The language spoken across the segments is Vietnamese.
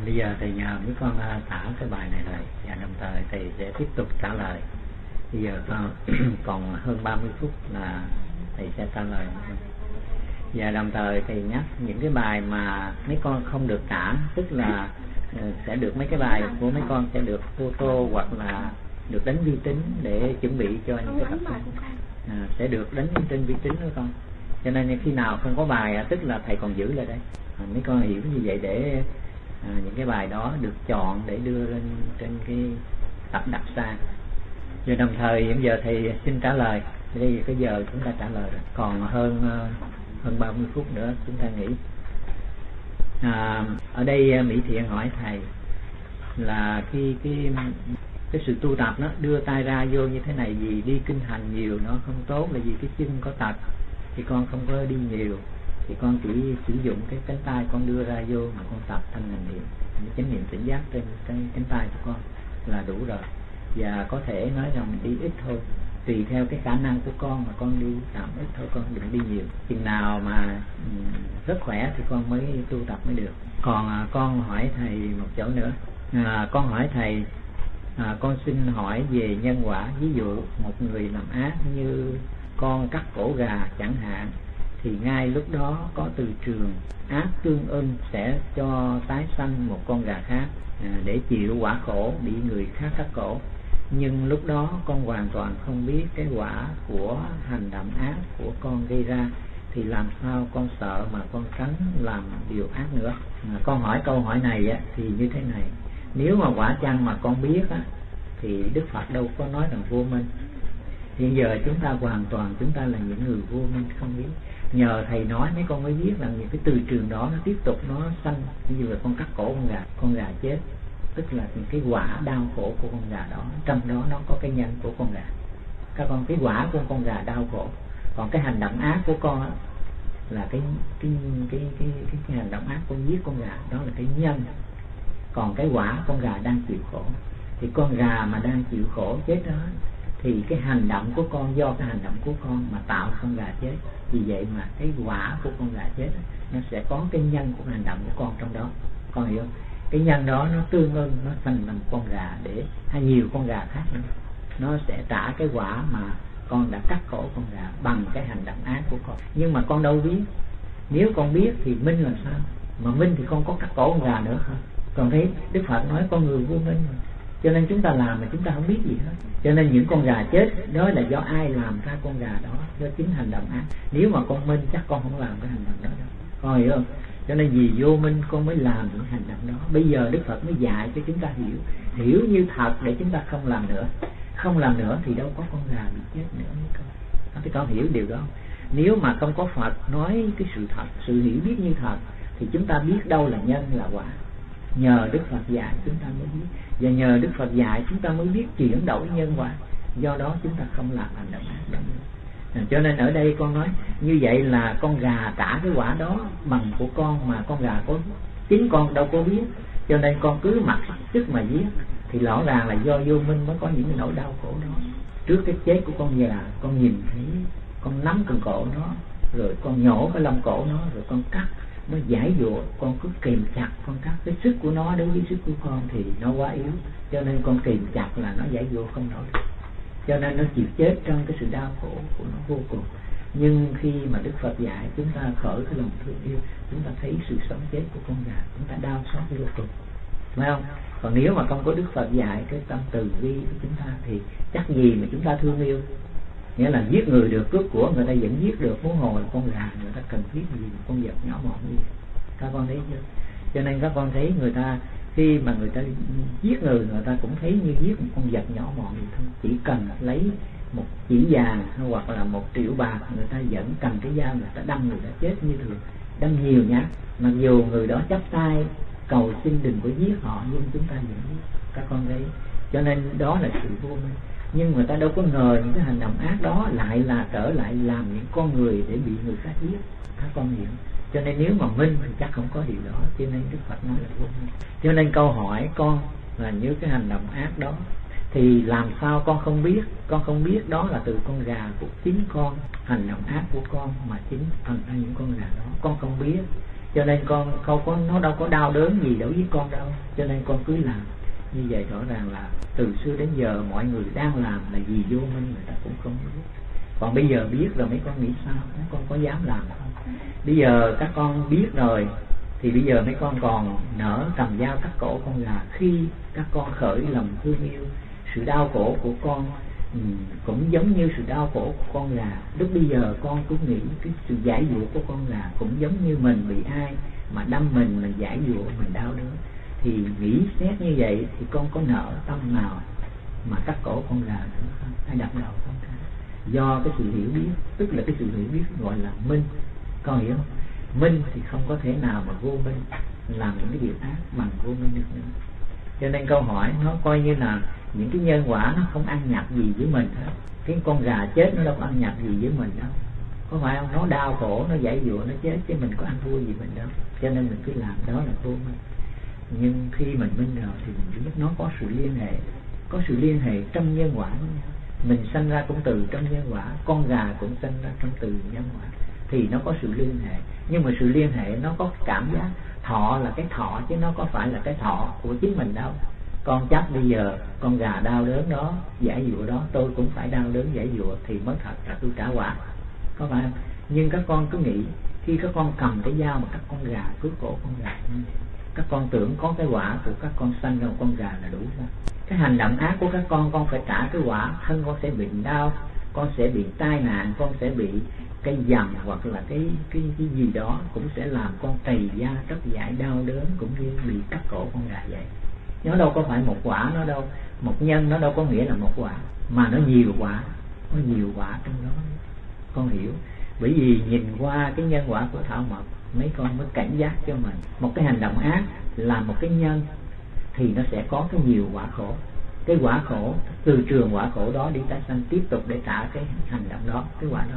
Bây giờ thầy nhờ mấy con thả cái bài này lại và đồng thời thầy sẽ tiếp tục trả lời. Bây giờ còn hơn 30 phút là thầy sẽ trả lời. Và đồng thời thầy nhắc những cái bài mà mấy con không được trả, tức là sẽ được mấy cái bài của mấy con sẽ được photo hoặc là được đánh vi tính để chuẩn bị cho những cái tập sẽ được đánh trên vi tính nữa con. Cho nên khi nào không có bài tức là thầy còn giữ lại đây. Mấy con hiểu như vậy để những cái bài đó được chọn để đưa lên trên cái tập đặt xa. Rồi đồng thời hiện giờ thầy xin trả lời. Đây cái giờ chúng ta trả lời rồi. Còn hơn 30 phút nữa chúng ta nghỉ. Ở đây Mỹ Thiện hỏi thầy là khi cái sự tu tập nó đưa tay ra vô như thế này, vì đi kinh hành nhiều nó không tốt, là vì cái chân có tật thì con không có đi nhiều, thì con chỉ sử dụng cái cánh tay con đưa ra vô mà con tập thanh hành niệm, chánh niệm tỉnh giác trên cái cánh tay của con là đủ rồi. Và có thể nói rằng mình đi ít thôi, tùy theo cái khả năng của con mà con đi tạm ít thôi, con đừng đi nhiều. Chừng nào mà rất khỏe thì con mới tu tập mới được. Còn con hỏi thầy một chỗ nữa. Con hỏi thầy, con xin hỏi về nhân quả. Ví dụ một người làm ác như con cắt cổ gà chẳng hạn, thì ngay lúc đó có từ trường ác tương ưng sẽ cho tái sanh một con gà khác để chịu quả khổ bị người khác cắt cổ. Nhưng lúc đó con hoàn toàn không biết cái quả của hành động ác của con gây ra, thì làm sao con sợ mà con tránh làm điều ác nữa. Con hỏi câu hỏi này thì như thế này: nếu mà quả chăng mà con biết thì Đức Phật đâu có nói rằng vô minh. Hiện giờ chúng ta hoàn toàn chúng ta là những người vô minh không biết. Nhờ thầy nói mấy con mới biết rằng những cái từ trường đó nó tiếp tục nó sanh. Như là con cắt cổ con gà chết, tức là cái quả đau khổ của con gà đó, trong đó nó có cái nhân của con gà. Các con, cái quả của con gà đau khổ, còn cái hành động ác của con là cái hành động ác con giết con gà, đó là cái nhân. Còn cái quả con gà đang chịu khổ, thì con gà mà đang chịu khổ chết đó, thì cái hành động của con do cái hành động của con mà tạo con gà chết. Vì vậy mà cái quả của con gà chết nó sẽ có cái nhân của hành động của con trong đó, con hiểu không? Cái nhân đó nó tương ưng, nó thành làm con gà để hay nhiều con gà khác nữa, nó sẽ trả cái quả mà con đã cắt cổ con gà bằng cái hành động ác của con. Nhưng mà con đâu biết. Nếu con biết thì minh làm sao? Mà minh thì con có cắt cổ con gà nữa không? Còn thấy Đức Phật nói con người vô minh mà. Cho nên chúng ta làm mà chúng ta không biết gì hết. Cho nên những con gà chết đó là do ai làm ra con gà đó, do chính hành động ác. Nếu mà con minh chắc con không làm cái hành động đó đâu, con hiểu không? Cho nên vì vô minh con mới làm những hành động đó. Bây giờ Đức Phật mới dạy cho chúng ta hiểu như thật để chúng ta không làm nữa. Không làm nữa thì đâu có con gà bị chết nữa mấy con. Thì con hiểu điều đó. Nếu mà không có Phật nói cái sự thật, sự hiểu biết như thật, thì chúng ta biết đâu là nhân là quả. Nhờ Đức Phật dạy chúng ta mới biết, và nhờ Đức Phật dạy chúng ta mới biết chuyển đổi nhân quả. Do đó chúng ta không làm hành động ác đó. Cho nên ở đây con nói như vậy là con gà trả cái quả đó bằng của con, mà con gà có chính con đâu có biết. Cho nên con cứ mặc sức mà giết, thì rõ ràng là do vô minh mới có những cái nỗi đau khổ đó. Trước cái chết của con gà, con nhìn thấy, con nắm cần cổ nó, rồi con nhổ cái lông cổ nó, rồi con cắt, nó giải dụa, con cứ kìm chặt con cắt. Cái sức của nó đối với sức của con thì nó quá yếu, cho nên con kìm chặt là nó giải dụa không nổi được. Cho nên nó chịu chết trong cái sự đau khổ của nó vô cùng. Nhưng khi mà Đức Phật dạy chúng ta khởi cái lòng thương yêu, chúng ta thấy sự sống chết của con gà, chúng ta đau xót vô cùng, phải không? Còn nếu mà không có Đức Phật dạy cái tâm từ bi của chúng ta thì chắc gì mà chúng ta thương yêu. Nghĩa là giết người được, cướp của người ta vẫn giết được, muốn hồ là con gà người ta cần thiết gì mà con vật nhỏ mọn gì. Các con thấy chưa? Cho nên các con thấy người ta khi mà người ta giết người ta cũng thấy như giết một con vật nhỏ mọn gì thôi. Chỉ cần lấy một chỉ vàng hoặc là 1 triệu bạc, người ta vẫn cầm cái dao người ta đâm người ta chết như thường, đâm nhiều nhát. Mặc dù người đó chắp tay cầu xin đừng có giết họ, nhưng chúng ta vẫn giết. Các con thấy. Cho nên đó là sự vô minh. Nhưng người ta đâu có ngờ những cái hành động ác đó lại là trở lại làm những con người để bị người khác giết. Các con hiểu. Cho nên nếu mà minh thì chắc không có điều đó. Cho nên Đức Phật nói là vô minh. Cho nên câu hỏi con là như cái hành động ác đó, thì làm sao con không biết? Con không biết đó là từ con gà của chính con, hành động ác của con mà chính thành ra những con gà đó. Con không biết. Cho nên con không có, nó đâu có đau đớn gì đối với con đâu. cho nên con cứ làm như vậy. Rõ ràng là từ xưa đến giờ mọi người đang làm là vì vô minh, người ta cũng không biết. Còn bây giờ biết rồi mấy con nghĩ sao? Mấy con có dám làm không? Bây giờ các con biết rồi thì bây giờ mấy con còn nỡ cầm dao cắt cổ con gà. Khi các con khởi lòng thương yêu, sự đau khổ của con cũng giống như sự đau khổ của con gà. Lúc bây giờ con cũng nghĩ cái sự giải dụa của con gà cũng giống như mình bị ai mà đâm mình giải dụa, mình đau đớn. Thì nghĩ xét như vậy thì con có nỡ tâm nào mà cắt cổ con gà nữa không? Hay đập đầu con gà? Do cái sự hiểu biết, tức là cái sự hiểu biết gọi là minh. Con hiểu không? Minh thì không có thể nào mà vô minh làm những cái điều ác bằng vô minh được nữa. Cho nên câu hỏi nó coi như là những cái nhân quả nó không ăn nhập gì với mình hết. Cái con gà chết nó đâu có ăn nhập gì với mình đâu, có phải không? Nó đau khổ, nó giải dụa, nó chết chứ mình có ăn thua gì mình đâu. Cho nên mình cứ làm, đó là vô minh. Nhưng khi mình minh rồi thì mình biết nó có sự liên hệ, có sự liên hệ trong nhân quả với nhau. Mình sanh ra cũng từ trong nhân quả, con gà cũng sanh ra trong từ nhân quả, thì nó có sự liên hệ. Nhưng mà sự liên hệ nó có cảm giác. Thọ là cái thọ chứ nó có phải là cái thọ của chính mình đâu. Con chắc bây giờ con gà đau đớn đó, giải dụa đó, tôi cũng phải đau đớn giải dụa thì mới thật là tôi trả quả, có phải không? Nhưng các con cứ nghĩ khi các con cầm cái dao mà các con gà cướp cổ con gà, các con tưởng có cái quả của các con sanh ra một con gà là đủ rồi. Cái hành động ác của các con phải trả cái quả. Thân con sẽ bị đau, con sẽ bị tai nạn, con sẽ bị cái dằn hoặc là cái gì đó cũng sẽ làm con trầy da rất dại đau đớn, cũng như bị cắt cổ con gà vậy. Nó đâu có phải một quả, nó đâu một nhân, nó đâu có nghĩa là một quả, mà nó nhiều quả, có nhiều quả trong đó. Con hiểu? Bởi vì nhìn qua cái nhân quả của thảo mộc, mấy con mới cảnh giác cho mình. Một cái hành động ác là một cái nhân thì nó sẽ có cái nhiều quả khổ. Cái quả khổ, từ trường quả khổ đó đi tái sanh tiếp tục để trả cái hành động đó, cái quả đó.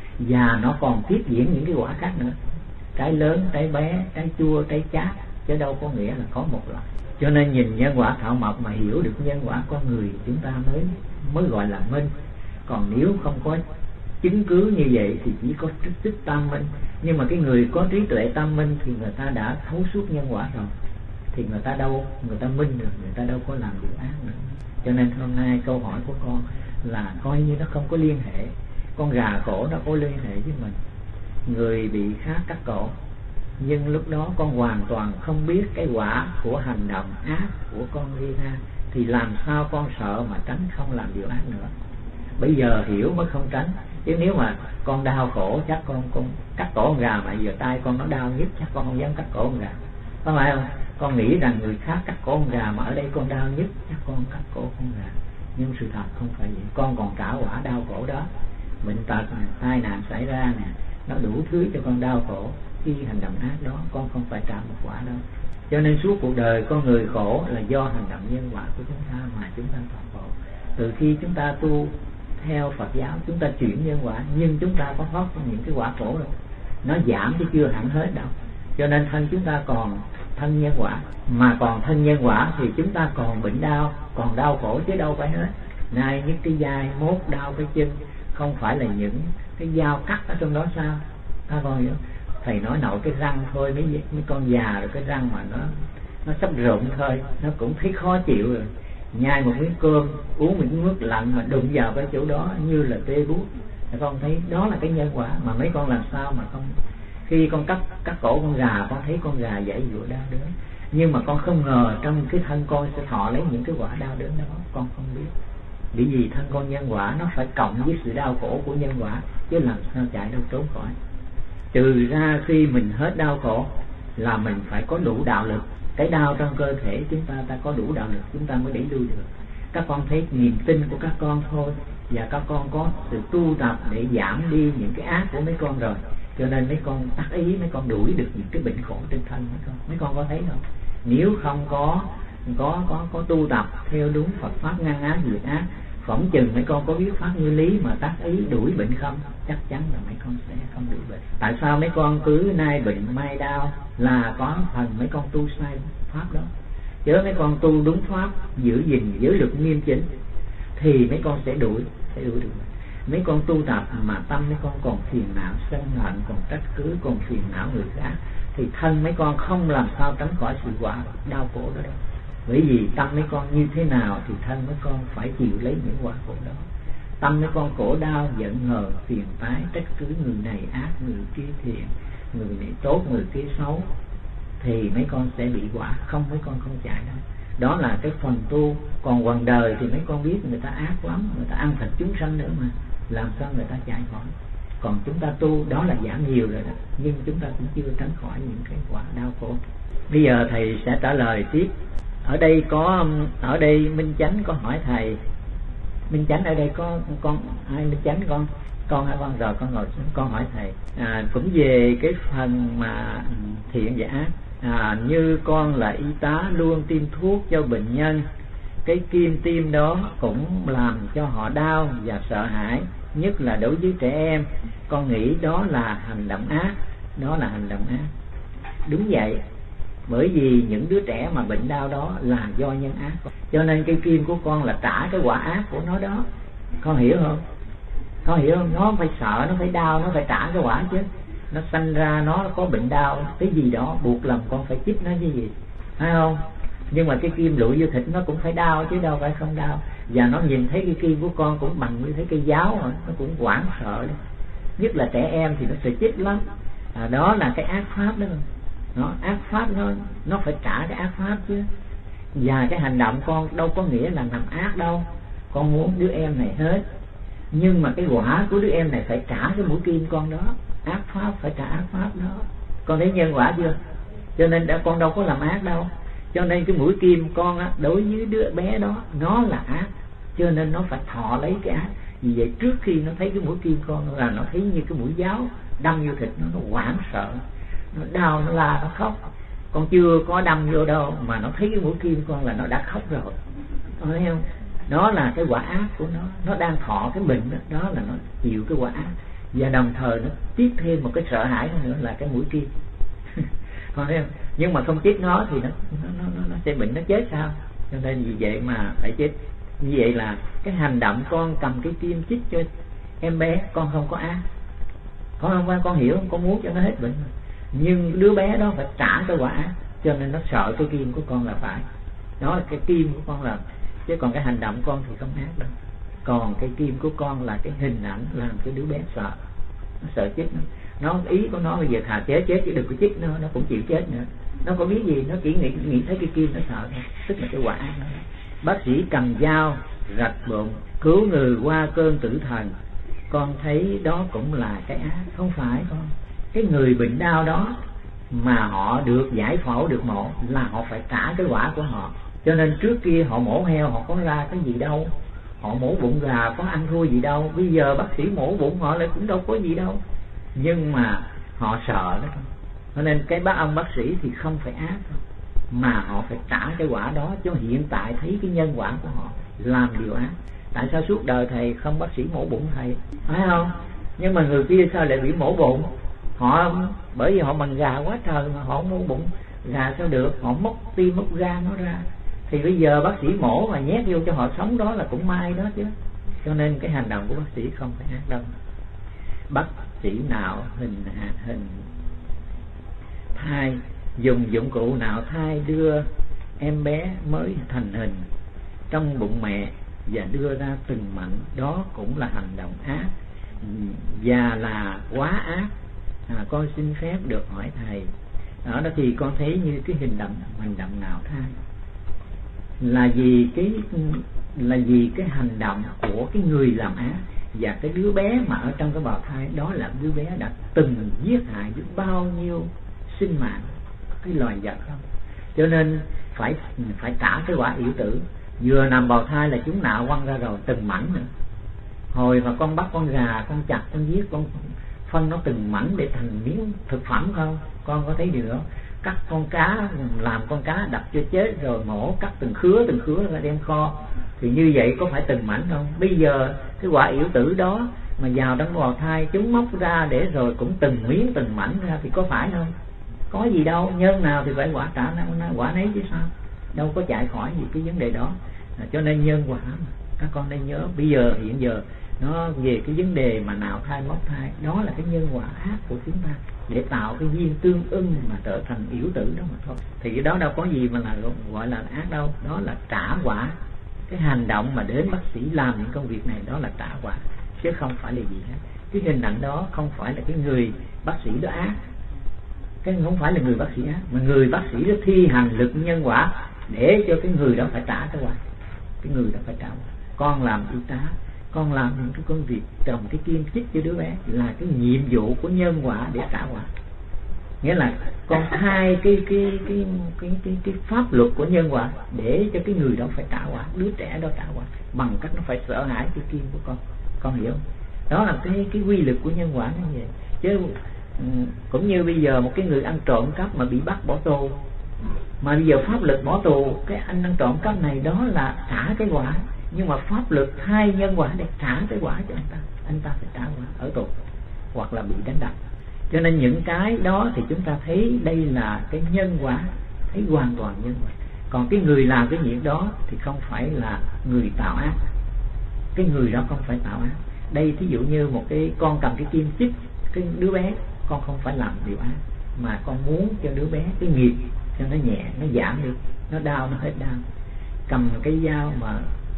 Và nó còn tiếp diễn những cái quả khác nữa, trái lớn, trái bé, trái chua, trái chát, chứ đâu có nghĩa là có một loại. Cho nên nhìn nhân quả thảo mộc mà hiểu được nhân quả con người, chúng ta mới gọi là minh. Còn nếu không có chứng cứ như vậy thì chỉ có trích tam minh. Nhưng mà cái người có trí tuệ tam minh thì người ta đã thấu suốt nhân quả rồi, thì người ta minh được, người ta đâu có làm điều ác nữa. Cho nên hôm nay câu hỏi của con là coi như nó không có liên hệ. Con gà khổ nó có liên hệ với mình. Người bị khác cắt cổ, nhưng lúc đó con hoàn toàn không biết cái quả của hành động ác của con gây ra, thì làm sao con sợ mà tránh không làm điều ác nữa. Bây giờ hiểu mới không tránh. Chứ nếu mà con đau khổ chắc con cắt cổ con gà, mà giờ tay con nó đau nhất chắc con không dám cắt cổ con gà, có phải không? Con nghĩ rằng người khác cắt cổ con gà, mà ở đây con đau nhất chắc con cắt cổ con gà. Nhưng sự thật không phải vậy. Con còn trả quả đau khổ đó. Bệnh tật, tai nạn xảy ra nè, nó đủ thứ cho con đau khổ. Khi hành động ác đó con không phải trả một quả đâu. Cho nên suốt cuộc đời con người khổ là do hành động nhân quả của chúng ta mà chúng ta còn khổ. Từ khi chúng ta tu theo Phật giáo, chúng ta chuyển nhân quả, nhưng chúng ta có thoát những cái quả khổ rồi. Nó giảm chứ chưa hẳn hết đâu. Cho nên thân chúng ta còn thân nhân quả. Mà còn thân nhân quả thì chúng ta còn bệnh đau, còn đau khổ chứ đâu phải hết. Nay nhức cái vai, mốt đau cái chân, không phải là những cái dao cắt ở trong đó sao? Ta coi hiểu. Thầy nói nội cái răng thôi, mấy con già rồi cái răng mà nó sắp rụng thôi, nó cũng thấy khó chịu rồi. Nhai một miếng cơm, uống một miếng nước lạnh mà đụng vào cái chỗ đó như là tê buốt. Con thấy đó là cái nhân quả. Mà mấy con làm sao mà không. Khi con cắt cổ con gà, con thấy con gà dãy dụa đau đớn, nhưng mà con không ngờ trong cái thân con sẽ thọ lấy những cái quả đau đớn đó. Con không biết. Bởi vì thân con nhân quả nó phải cộng với sự đau khổ của nhân quả, chứ làm sao chạy đâu trốn khỏi. Trừ ra khi mình hết đau khổ là mình phải có đủ đạo lực. Cái đau trong cơ thể chúng ta có đủ đạo lực, chúng ta mới đẩy lui được. Các con thấy niềm tin của các con thôi, và các con có sự tu tập để giảm đi những cái ác của mấy con rồi, cho nên mấy con tác ý, mấy con đuổi được những cái bệnh khổ trên thân mấy con có thấy không? Nếu không có tu tập theo đúng Phật pháp ngăn ác diệt ác, phỏng chừng mấy con có biết pháp như lý mà tác ý đuổi bệnh không, chắc chắn là mấy con sẽ không đuổi bệnh. Tại sao mấy con cứ nay bệnh mai đau? Là có phần mấy con tu sai pháp đó. Chứ mấy con tu đúng pháp, giữ gìn giới luật nghiêm chỉnh thì mấy con sẽ đuổi được bệnh. Mấy con tu tập mà tâm mấy con còn phiền não, sân hận, còn trách cứ, còn phiền não người khác, thì thân mấy con không làm sao tránh khỏi sự quả đau khổ đó đâu. Bởi vì tâm mấy con như thế nào thì thân mấy con phải chịu lấy những quả khổ đó. Tâm mấy con khổ đau, giận hờn, phiền toái, trách cứ người này ác, người kia thiện, người này tốt, người kia xấu, thì mấy con sẽ bị quả, không mấy con không chạy đâu. Đó là cái phần tu. Còn quần đời thì mấy con biết người ta ác lắm, người ta ăn thịt chúng sanh nữa mà, làm sao người ta chạy khỏi. Còn chúng ta tu đó là giảm nhiều rồi đó, nhưng chúng ta cũng chưa tránh khỏi những cái quả đau khổ. Bây giờ thầy sẽ trả lời tiếp. Ở đây Minh Chánh có hỏi thầy. Minh Chánh ở đây có con ai? Minh Chánh con hả? Con rồi con ngồi xuống con hỏi thầy. Cũng về cái phần mà thiện và ác. Như con là y tá luôn tiêm thuốc cho bệnh nhân, cái kim tiêm đó cũng làm cho họ đau và sợ hãi, nhất là đối với trẻ em. Con nghĩ đó là hành động ác. Đó là hành động ác. Đúng vậy. Bởi vì những đứa trẻ mà bệnh đau đó là do nhân ác, cho nên cái kim của con là trả cái quả ác của nó đó. Con hiểu không? Con hiểu không? Nó phải sợ, nó phải đau, nó phải trả cái quả chứ. Nó sanh ra nó có bệnh đau cái gì đó, buộc lòng con phải chích nó chứ gì, phải không? Nhưng mà cái kim lụi vô thịt nó cũng phải đau chứ đâu phải không đau. Và nó nhìn thấy cái kim của con cũng bằng như thấy cây giáo rồi, nó cũng hoảng sợ đó. Nhất là trẻ em thì nó sẽ chích lắm. Đó là cái ác pháp đó. Nó ác pháp, nó phải trả cái ác pháp chứ. Và cái hành động con đâu có nghĩa là làm ác đâu. Con muốn đứa em này hết, nhưng mà cái quả của đứa em này phải trả cái mũi kim con đó. Ác pháp phải trả ác pháp đó. Con thấy nhân quả chưa? Cho nên con đâu có làm ác đâu. Cho nên cái mũi kim con á, đối với đứa bé đó nó là ác, cho nên nó phải thọ lấy cái ác. Vì vậy trước khi nó thấy cái mũi kim con là nó thấy như cái mũi giáo đâm vô thịt nó hoảng sợ, nó đau, nó la, nó khóc. Con chưa có đâm vô đâu mà nó thấy cái mũi kim con là nó đã khóc rồi. Con thấy không? Đó là cái quả ác của nó đang thọ cái bệnh đó, đó là nó chịu cái quả ác. Và đồng thời nó tiếp thêm một cái sợ hãi nữa là cái mũi kim. Con thấy không? Nhưng mà không chích nó thì nó sẽ bệnh, nó chết sao? Cho nên vì vậy mà phải chích. Như vậy là cái hành động con cầm cái kim chích cho em bé, con không có ác. Con hiểu không? Con muốn cho nó hết bệnh. Nhưng đứa bé đó phải trả cái quả ác, cho nên nó sợ cái kim của con là phải. Đó là cái kim của con là, chứ còn cái hành động con thì không ác đâu. Còn cái kim của con là cái hình ảnh làm cái đứa bé sợ. Nó sợ chết nó ý của nó bây giờ thà chết chứ đừng có chích nó cũng chịu chết nữa. Nó có biết gì, nó chỉ nghĩ thấy cái kim nó sợ thôi. Tức là cái quả ác đó. Bác sĩ cầm dao rạch bụng cứu người qua cơn tử thần, con thấy đó cũng là cái ác. Không phải con. Cái người bệnh đau đó mà họ được giải phẫu, được mổ là họ phải trả cái quả của họ. Cho nên trước kia họ mổ heo họ có ra cái gì đâu, họ mổ bụng gà có ăn thua gì đâu. Bây giờ bác sĩ mổ bụng họ lại cũng đâu có gì đâu, nhưng mà họ sợ đó. Cho nên cái ông bác sĩ thì không phải ác đâu, mà họ phải trả cái quả đó. Chứ hiện tại thấy cái nhân quả của họ làm điều ác. Tại sao suốt đời thầy không bác sĩ mổ bụng thầy, phải không? Nhưng mà người kia sao lại bị mổ bụng? Họ bởi vì họ bằng gà quá trời mà họ mổ bụng gà sao được? Họ móc tim móc gan nó ra. Thì bây giờ bác sĩ mổ mà nhét vô cho họ sống đó là cũng may đó chứ. Cho nên cái hành động của bác sĩ không phải ác đâu. Bác sĩ nào hình thai, dùng dụng cụ nào thai đưa em bé mới thành hình trong bụng mẹ và đưa ra từng mảnh, đó cũng là hành động ác và là quá ác. Con xin phép được hỏi thầy, đó thì con thấy như cái hành động nào thai là vì cái hành động của cái người làm ác, và cái đứa bé mà ở trong cái bào thai đó là đứa bé đã từng giết hại biết bao nhiêu sinh mạng, cái loài vật không. Cho nên phải trả cái quả yểu tử. Vừa nằm bào thai là chúng nạo quăng ra rồi từng mảnh nữa. Hồi mà con bắt con gà, con chặt, con giết, con phân nó từng mảnh để thành miếng thực phẩm không? Con có thấy điều đó? Cắt con cá, làm con cá đập cho chết rồi mổ, cắt từng khứa ra đem kho. Thì như vậy có phải từng mảnh không? Bây giờ cái quả yểu tử đó mà vào trong bào thai chúng móc ra để rồi cũng từng miếng từng mảnh ra thì có phải không? Có gì đâu, nhân nào thì phải quả trả quả nấy chứ sao? Đâu có chạy khỏi gì cái vấn đề đó. Cho nên nhân quả mà. Các con nên nhớ bây giờ hiện giờ nó về cái vấn đề mà nạo thai móc thai, đó là cái nhân quả ác của chúng ta để tạo cái duyên tương ưng mà trở thành yểu tử đó mà thôi. Thì cái đó đâu có gì mà là gọi là ác đâu, đó là trả quả. Cái hành động mà đến bác sĩ làm những công việc này đó là trả quả, chứ không phải là gì hết. Cái hình ảnh đó không phải là cái người bác sĩ đó ác, cái không phải là người bác sĩ ác, mà người bác sĩ đó thi hành lực nhân quả để cho cái người đó phải trả cái quả. Cái người đó phải trả quả. Con làm y tá, con làm những cái công việc trồng cái kim chích cho đứa bé là cái nhiệm vụ của nhân quả để trả quả. Nghĩa là con thay cái pháp luật của nhân quả để cho cái người đó phải trả quả, đứa trẻ đó trả quả bằng cách nó phải sợ hãi cái kim của con hiểu không? Đó là cái quy luật của nhân quả như vậy. Chứ cũng như bây giờ một cái người ăn trộm cắp mà bị bắt bỏ tù, mà bây giờ pháp luật bỏ tù cái anh ăn trộm cắp này, đó là trả cái quả, nhưng mà pháp luật thay nhân quả để trả cái quả cho anh ta phải trả quả ở tù hoặc là bị đánh đập. Cho nên những cái đó thì chúng ta thấy đây là cái nhân quả, thấy hoàn toàn nhân quả. Còn cái người làm cái việc đó thì không phải là người tạo ác, cái người đó không phải tạo ác. Đây thí dụ như một cái con cầm cái kim chích cái đứa bé, con không phải làm điều ác, mà con muốn cho đứa bé cái nghiệp cho nó nhẹ, nó giảm đi, nó đau nó hết đau. Cầm cái dao mà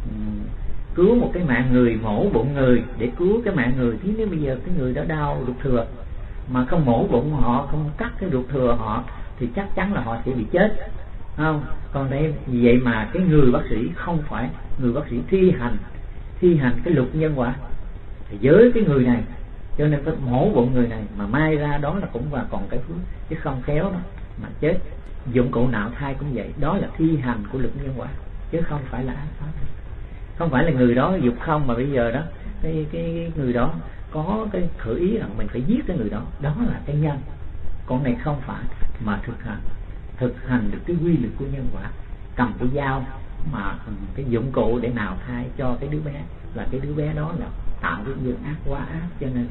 cứu một cái mạng người, mổ bụng người để cứu cái mạng người, thì nếu bây giờ cái người đó đau ruột thừa mà không mổ bụng họ, không cắt cái ruột thừa họ thì chắc chắn là họ sẽ bị chết, không? Còn đây vì vậy mà cái người bác sĩ không phải người bác sĩ thi hành cái luật nhân quả thì với cái người này, cho nên phải mổ bụng người này mà mai ra đó là cũng và còn cái phước, chứ không khéo đó mà chết. Dụng cụ nạo thai cũng vậy, đó là thi hành của luật nhân quả chứ không phải là ác pháp. Không phải là người đó dục không mà bây giờ đó cái người đó có cái khởi ý rằng mình phải giết cái người đó, đó là cái nhân. Con này không phải, mà thực hành được cái quy luật của nhân quả. Cầm cái dao mà cái dụng cụ để nạo thai cho cái đứa bé, là cái đứa bé đó là tạo cái nghiệp ác quá ác, cho nên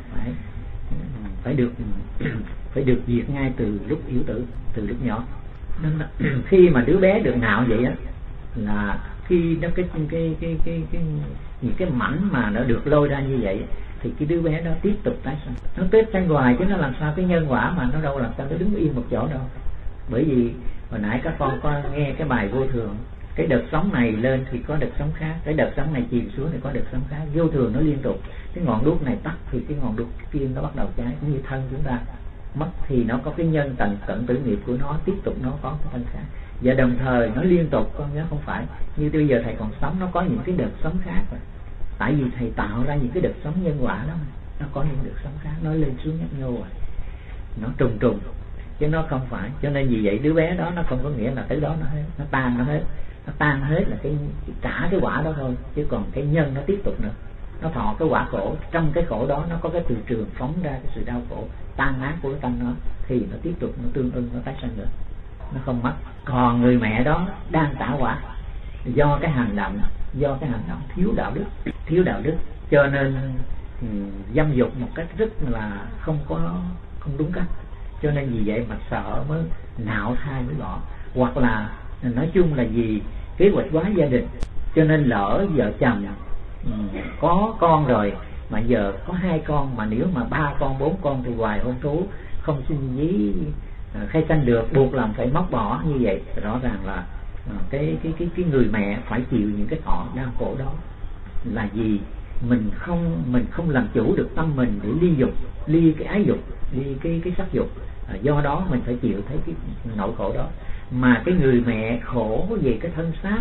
phải được diệt ngay từ lúc yếu tử, từ lúc nhỏ. Nên là khi mà đứa bé được nạo vậy á, là khi nó những cái mảnh mà nó được lôi ra như vậy thì cái đứa bé đó tiếp tục tái sanh, nó tiếp sanh hoài, chứ nó làm sao cái nhân quả mà nó đâu làm sao nó đứng yên một chỗ đâu. Bởi vì hồi nãy các con có nghe cái bài vô thường, cái đợt sóng này lên thì có đợt sóng khác, cái đợt sóng này chìm xuống thì có đợt sóng khác, vô thường nó liên tục. Cái ngọn đuốc này tắt thì cái ngọn đuốc kia nó bắt đầu cháy, cũng như thân chúng ta mất thì nó có cái nhân tận tử nghiệp của nó, tiếp tục nó có cái thân khác, và đồng thời nó liên tục. Con nhớ không phải như bây giờ thầy còn sống, nó có những cái đợt sống khác rồi. Tại vì thầy tạo ra những cái đợt sống nhân quả đó, nó có những đợt sống khác, nó lên xuống nhấp nhô rồi, nó trùng chứ nó không phải. Cho nên vì vậy đứa bé đó nó không có nghĩa là tới đó nó hết, nó tan hết là cái trả cái quả đó thôi, chứ còn cái nhân nó tiếp tục nữa, nó thọ cái quả khổ. Trong cái khổ đó nó có cái từ trường phóng ra cái sự đau khổ tan nát của cái tâm nó, thì nó tiếp tục nó tương ưng, nó tái sanh nữa, nó không mất. Còn người mẹ đó đang trả quả do cái hành động thiếu đạo đức, cho nên dâm dục một cách rất là không đúng cách. Cho nên vì vậy mà sợ mới nạo thai mới bỏ, hoặc là nói chung là vì kế hoạch hóa gia đình, cho nên lỡ vợ chồng có con rồi mà giờ có 2 con, mà nếu mà 3 con 4 con thì hoài hôn thú không xin giấy khai sanh được, buộc làm phải móc bỏ như vậy. Rõ ràng là cái người mẹ phải chịu những cái thọ đau khổ đó là vì mình không làm chủ được tâm mình để ly dục, ly cái ái dục, ly cái sắc dục. Do đó mình phải chịu thấy cái nỗi khổ đó. Mà cái người mẹ khổ về cái thân xác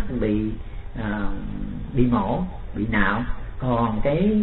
bị mổ, bị nạo. Còn cái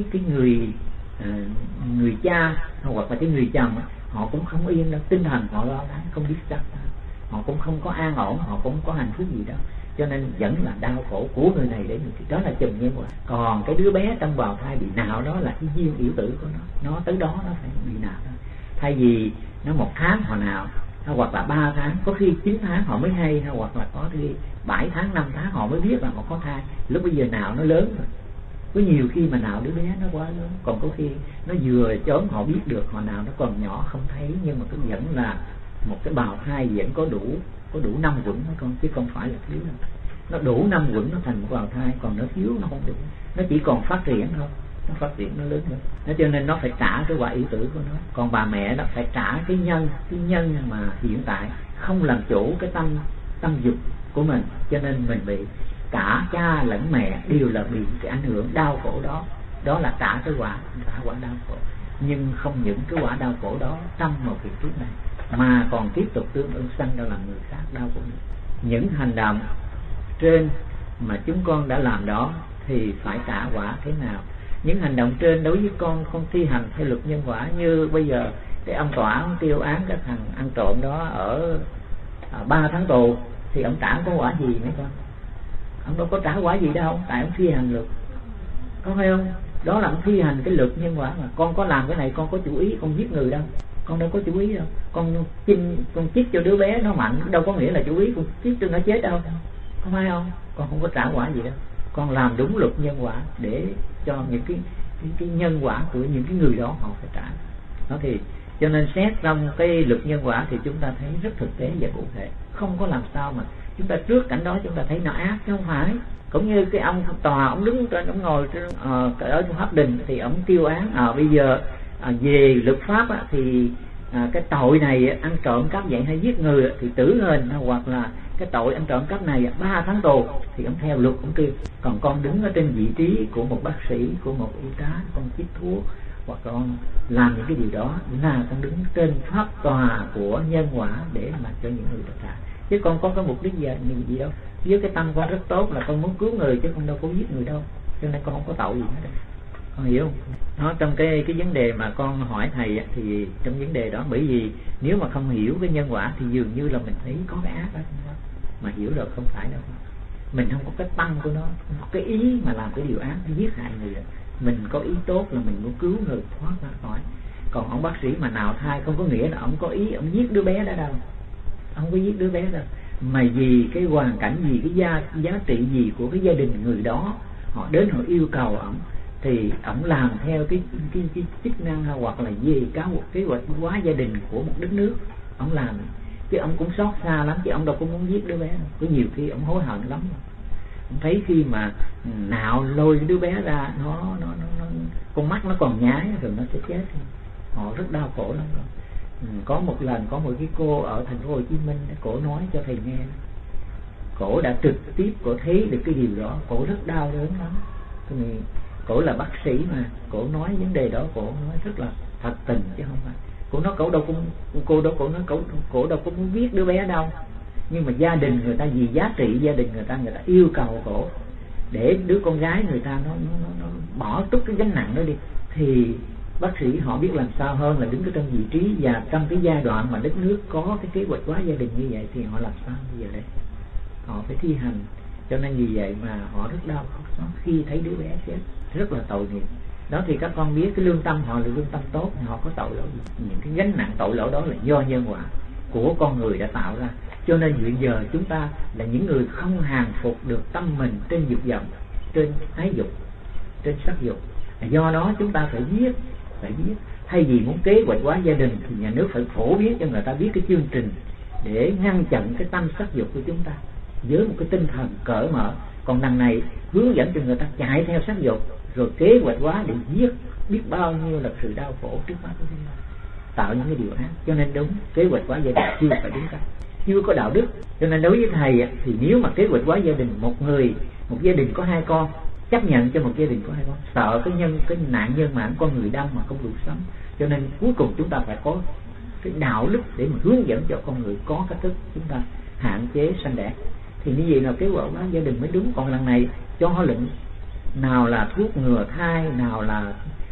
người cha hoặc là cái người chồng, họ cũng không yên đâu, tinh thần họ lo lắng, không biết chắc, họ cũng không có an ổn, họ cũng không có hạnh phúc gì đâu. Cho nên vẫn là đau khổ của người này đến người kia, đó là chùm nhân quả. Còn cái đứa bé trong bào thai bị nạo đó là cái duyên yểu tử của nó tới đó nó phải bị nạo đó. Thay vì nó 1 tháng họ nào, hoặc là 3 tháng, có khi 9 tháng họ mới hay, hoặc là có khi 7 tháng 5 tháng họ mới biết là họ có thai. Lúc bây giờ nào nó lớn rồi, có nhiều khi mà nào đứa bé nó quá lớn, còn có khi nó vừa chớm họ biết được, họ nào nó còn nhỏ không thấy, nhưng mà cũng vẫn là một cái bào thai vẫn có đủ 5 vững con, chứ không phải là thiếu đâu. nó đủ 5 quẩn nó thành một bào thai, còn nó thiếu nó không đủ, nó chỉ còn phát triển thôi, nó phát triển nó lớn hơn. Nó cho nên nó phải trả cái quả yêu tử của nó. Còn bà mẹ đó phải trả cái nhân mà hiện tại không làm chủ cái tâm dục của mình, cho nên mình bị cả cha lẫn mẹ đều là bị cái ảnh hưởng đau khổ đó. Đó là trả cái quả đau khổ. Nhưng không những cái quả đau khổ đó trong một kiếp này, mà còn tiếp tục tương ứng sanh ra làm người khác đau khổ. Những hành động trên mà chúng con đã làm đó thì phải trả quả thế nào? Những hành động trên đối với con thi hành theo luật nhân quả. Như bây giờ cái ông tòa ông tiêu án cái thằng ăn trộm đó ở 3 tháng tù, thì ông trả có quả gì mấy con? Ông đâu có trả quả gì đâu, tại ông thi hành luật, có phải không? Đó là ông thi hành cái luật nhân quả mà. Con có làm cái này con có chủ ý con giết người đâu, con đâu có chủ ý đâu. Con chích cho đứa bé nó mạnh đâu có nghĩa là chủ ý con chích cho nó chết đâu, không phải không? Con không có trả quả gì đâu. Con làm đúng luật nhân quả để cho những cái nhân quả của những cái người đó họ phải trả. Đó thì cho nên xét trong cái luật nhân quả thì chúng ta thấy rất thực tế và cụ thể, không có làm sao mà chúng ta trước cảnh đó chúng ta thấy nó ác, chứ không phải. Cũng như cái ông tòa ông đứng trên, ông ngồi trên ở trong pháp đình thì ông kêu án bây giờ về luật pháp thì cái tội này ăn trộm cắp vậy hay giết người thì tử hình, hoặc là cái tội ăn trộm cắp này 3 tháng tù, thì ông theo luật ông kêu. Còn con đứng ở trên vị trí của một bác sĩ, của một y tá, con chích thuốc hoặc con làm những cái điều đó là con đứng trên pháp tòa của nhân quả để mà cho những người đó trả. Chứ con có cái mục đích gì đâu. Với cái tâm con rất tốt là con muốn cứu người, chứ con đâu có giết người đâu, cho nên con không có tội gì hết đâu. Con hiểu không? Nó trong cái vấn đề mà con hỏi thầy thì trong vấn đề đó, bởi vì nếu mà không hiểu cái nhân quả thì dường như là mình thấy có cái ác đó, mà hiểu rồi không phải đâu. Mình không có cái tâm của nó, không có cái ý mà làm cái điều ác giết hại người. Mình có ý tốt là mình muốn cứu người thoát ra khỏi. Còn ông bác sĩ mà nào thai không có nghĩa là ông có ý ông giết đứa bé đó đâu, ông có giết đứa bé đâu, mà vì cái hoàn cảnh gì, cái giá trị gì của cái gia đình người đó, họ đến họ yêu cầu ông thì ông làm theo cái chức năng, hoặc là vì một kế hoạch hóa gia đình của một đất nước ông làm, chứ ông cũng xót xa lắm, chứ ông đâu có muốn giết đứa bé đâu. Có nhiều khi ông hối hận lắm. Ông thấy khi mà nạo lôi đứa bé ra, nó con mắt nó còn nhái rồi nó sẽ chết, họ rất đau khổ lắm rồi. Có một lần có một cái cô ở thành phố Hồ Chí Minh, cổ nói cho thầy nghe, cổ đã trực tiếp cổ thấy được cái điều đó, cổ rất đau đớn lắm. Cổ là bác sĩ mà, cổ nói vấn đề đó, cổ nói rất là thật tình chứ không phải. Cổ nói cổ đâu có muốn giết đứa bé đâu, nhưng mà gia đình người ta vì giá trị gia đình người ta yêu cầu cổ để đứa con gái người ta nó bỏ trút cái gánh nặng đó đi, thì bác sĩ họ biết làm sao hơn là đứng ở trong vị trí và trong cái giai đoạn mà đất nước có cái kế hoạch hóa gia đình như vậy thì họ làm sao bây giờ đây, họ phải thi hành. Cho nên vì vậy mà họ rất đau khổ khi thấy đứa bé chết, rất là tội nghiệp. Đó thì các con biết cái lương tâm họ là lương tâm tốt, họ có tội lỗi gì? Những cái gánh nặng tội lỗi đó là do nhân quả của con người đã tạo ra. Cho nên hiện giờ chúng ta là những người không hàng phục được tâm mình trên dục vọng, trên ái dục, trên sắc dục. Do đó chúng ta phải biết. Thay vì muốn kế hoạch hóa gia đình thì nhà nước phải phổ biến cho người ta biết cái chương trình để ngăn chặn cái tâm sắc dục của chúng ta với một cái tinh thần cởi mở. Còn đằng này hướng dẫn cho người ta chạy theo sắc dục, rồi kế hoạch hóa để giết biết bao nhiêu là sự đau khổ trước mắt của chúng ta, tạo những cái điều ác. Cho nên đúng, kế hoạch hóa gia đình chưa phải đúng cách, chưa có đạo đức. Cho nên đối với thầy thì nếu mà kế hoạch hóa gia đình, một gia đình có 2 con, chấp nhận cho một gia đình có 2 con, sợ cái nạn nhân mạng con người đông mà không đủ sống. Cho nên cuối cùng chúng ta phải có cái đạo đức để mà hướng dẫn cho con người có cách thức chúng ta hạn chế sanh đẻ. Thì như vậy là kế hoạch hóa gia đình mới đúng. Còn lần này cho họ lệnh nào là thuốc ngừa thai, nào là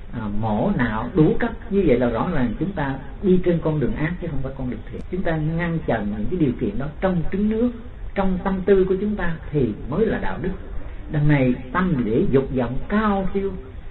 mổ não, đủ cách. Như vậy là rõ ràng chúng ta đi trên con đường ác chứ không phải con đường thiện. Chúng ta ngăn chặn những cái điều kiện đó trong trứng nước, trong tâm tư của chúng ta thì mới là đạo đức. Đằng này tâm để dục vọng cao siêu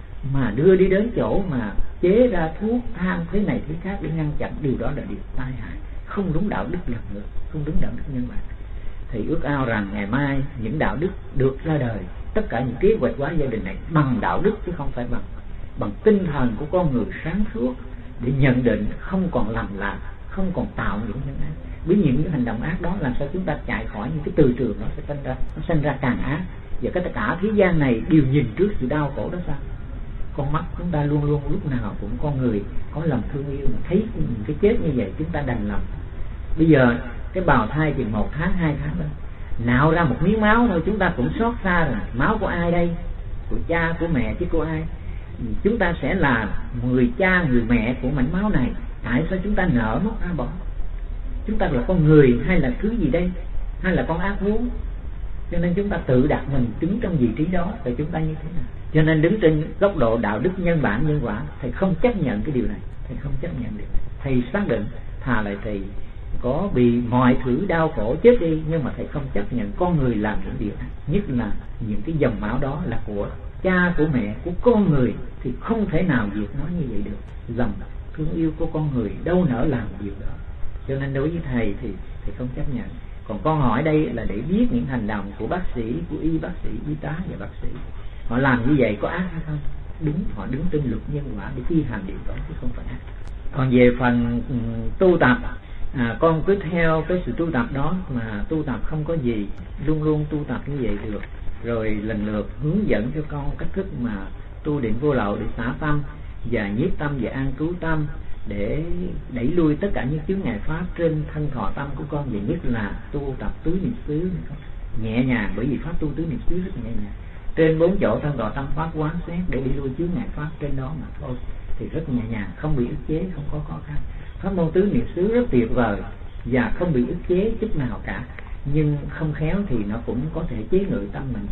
mà đưa đi đến chỗ mà chế ra thuốc tham thế này thế khác để ngăn chặn, điều đó là điều tai hại, không đúng đạo đức lần nữa, không đúng đạo đức nhân bản. Thì ước ao rằng ngày mai những đạo đức được ra đời, tất cả những kế hoạch hóa gia đình này bằng đạo đức chứ không phải bằng tinh thần của con người sáng suốt để nhận định không còn làm lạc, không còn tạo những nhân ác. với những hành động ác đó, làm sao chúng ta chạy khỏi những cái từ trường nó sẽ sinh ra càng ác. Và cái tất cả thế gian này đều nhìn trước sự đau khổ đó sao? Con mắt chúng ta luôn luôn lúc nào cũng con người có lòng thương yêu, mà thấy cái chết như vậy chúng ta đành lòng. Bây giờ cái bào thai chừng 1 tháng 2 tháng đó, nạo ra một miếng máu thôi chúng ta cũng xót xa rồi. Máu của ai đây? Của cha, của mẹ chứ của ai? Chúng ta sẽ là người cha người mẹ của mảnh máu này. Tại sao chúng ta nỡ mất ra bỏ? Chúng ta là con người hay là thứ gì đây? Hay là con ác thú? Cho nên chúng ta tự đặt mình đứng trong vị trí đó, rồi chúng ta như thế nào? Cho nên đứng trên góc độ đạo đức nhân bản nhân quả, thầy không chấp nhận cái điều này. Thầy không chấp nhận điều này. Thầy xác định thà lại thầy có bị mọi thứ đau khổ chết đi, nhưng mà thầy không chấp nhận con người làm những điều này. Nhất là những cái dòng máu đó là của cha, của mẹ, của con người, thì không thể nào diệt nó như vậy được. Dòng thương yêu của con người đâu nỡ làm điều đó. Cho nên đối với thầy thì thầy không chấp nhận. Còn con hỏi đây là để biết những hành động của bác sĩ, của y bác sĩ, y tá và bác sĩ, họ làm như vậy có ác hay không? Đúng, họ đứng trên luật nhân quả để thi hành điều đó chứ không phải ác. Còn về phần tu tập, con cứ theo cái sự tu tập đó mà tu tập không có gì, luôn luôn tu tập như vậy được. Rồi lần lượt hướng dẫn cho con cách thức mà tu định vô lậu để xả tâm và nhiếp tâm và an trú tâm, để đẩy lui tất cả những chướng ngại pháp trên thân thọ tâm của con. Vậy nhất là tu tập tứ niệm xứ nhẹ nhàng, bởi vì pháp tu tứ niệm xứ rất nhẹ nhàng. Trên 4 chỗ thân thọ tâm pháp quán xét để đi lui chướng ngại pháp trên đó mà thôi, thì rất nhẹ nhàng, không bị ức chế, không có khó khăn. Pháp môn tứ niệm xứ rất tuyệt vời và không bị ức chế chút nào cả. Nhưng không khéo thì nó cũng có thể chế ngự tâm mình,